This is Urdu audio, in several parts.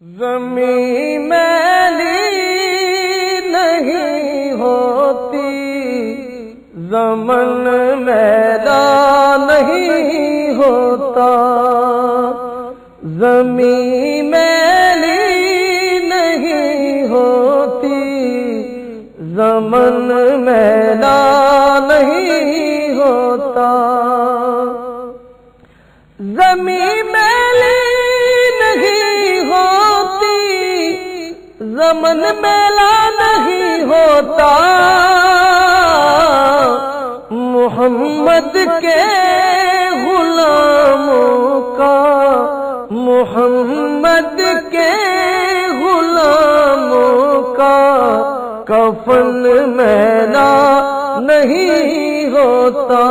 زمین میلی نہیں ہوتی، زمن میلا نہیں ہوتا، زمین میلی نہیں ہوتی، زمن میلا نہیں ہوتا، زمین میلی نہیں ہوتی، زمن میلا نہیں ہوتا، محمد کے غلاموں کا، محمد کے غلاموں کا کفن میلا نہیں ہوتا،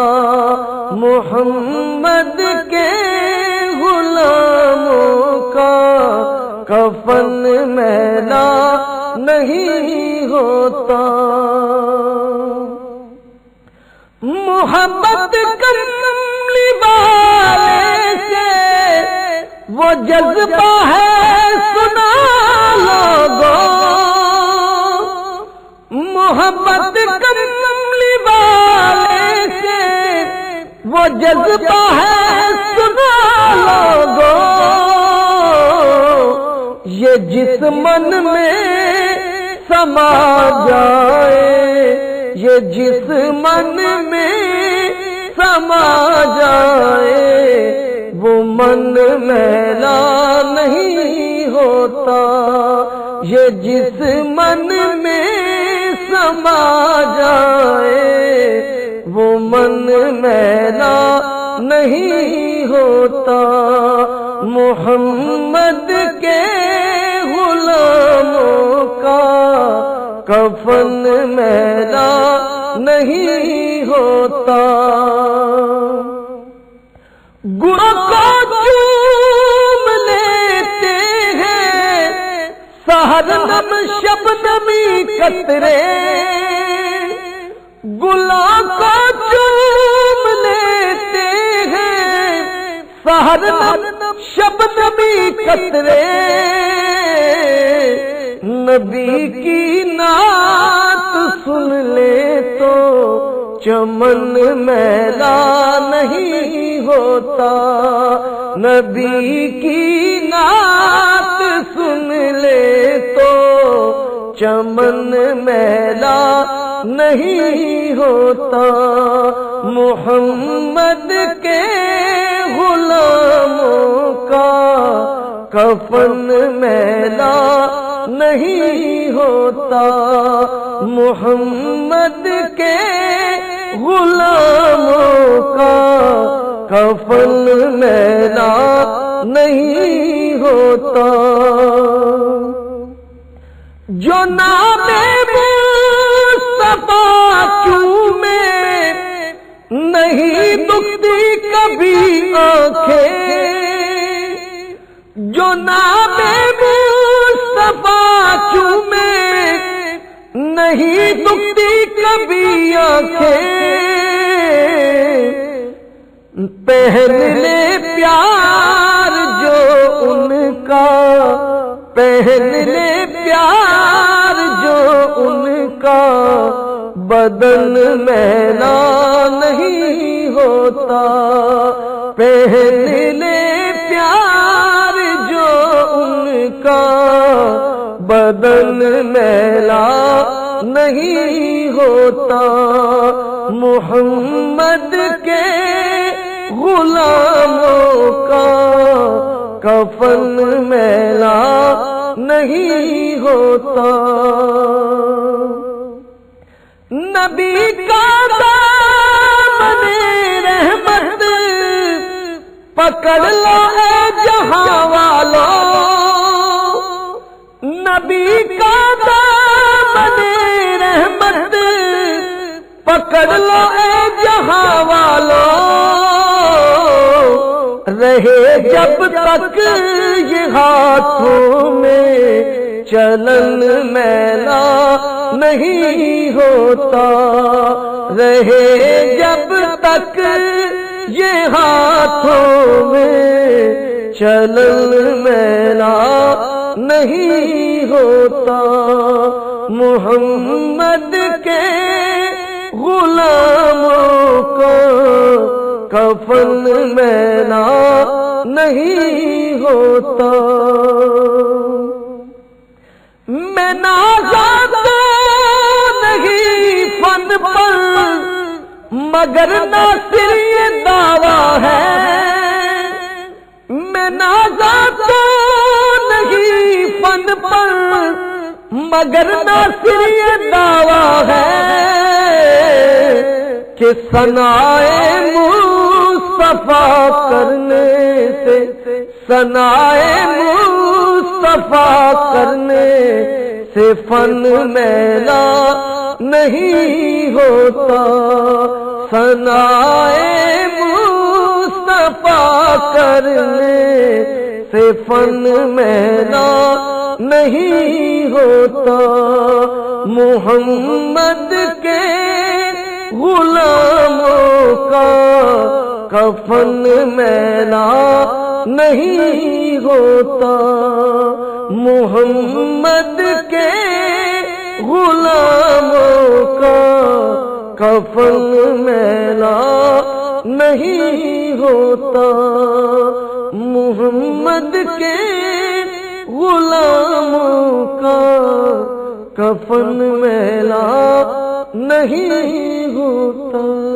محمد کے غلاموں کا کفن میلا نہیں ہوتا، محبت کملی والے سے وہ جذبہ ہے سنا لوگوں، محبت کملی والے سے وہ جذبہ ہے سنا لوگوں، یہ جس من میں سما جائے، یہ جس من میں سما جائے، وہ من میلا نہیں ہوتا، یہ جس من میں سما جائے، وہ من میلا نہیں ہوتا، محمد کے غلاموں کا کفن میلا نہیں ہوتا، گناہ کو چوم لیتے ہیں سحرنم شبنمی قطرے، گناہ کو چوم لیتے ہیں سحرنم شبنمی قطرے، نبی کی نعت سن لے تو چمن میلا نہیں ہوتا، نبی کی نعت سن لے تو چمن میلا نہیں ہوتا، محمد کے غلاموں کا کفن میلا نہیں ہوتا، محمد کے غلاموں کا کفن میلا نہیں ہوتا، جو نام مصطفیٰ چومے نہیں دکھتی کبھی آنکھیں، جو نام مصطفیٰ چومے نہیں دکھتی کبھی آنکھیں، پہن لے پیار جو ان کا، پہن لے پیار جو ان کا، بدن میلا نہیں ہوتا، پہن لے پیار جو ان کا، بدن میلا نہیں ہوتا، محمد کے غلاموں کا کفن میلا نہیں ہوتا، نبی کا دامن رحمت پکڑ لو اے جہاں والوں، نبی کا دامن رحمت پکڑ لو اے جہاں والوں، رہے جب تک یہ ہاتھوں میں چلن میلا نہیں ہوتا، رہے جب تک یہ ہاتھوں میں چلن میلا نہیں ہوتا، محمد کے غلاموں کا کفن میلا نہیں ہوتا۔ میں نازا نہیں فن پر، مگر ناصر یہ دعویٰ ہے، میں نازا نہیں فن پر، مگر ناصر یہ دعویٰ ہے کہ ثنائے مصطفیٰ کرنے سے، ثنائے مصطفیٰ کرنے سے فن میلا نہیں ہوتا، ثنائے مصطفیٰ کرنے سے فن میلا نہیں ہوتا، محمد کے غلاموں کا کفن میلا نہیں ہوتا، محمد کے غلاموں کا کفن میلا نہیں ہوتا، محمد کے غلاموں کا کفن میلا نہیں ہوتا۔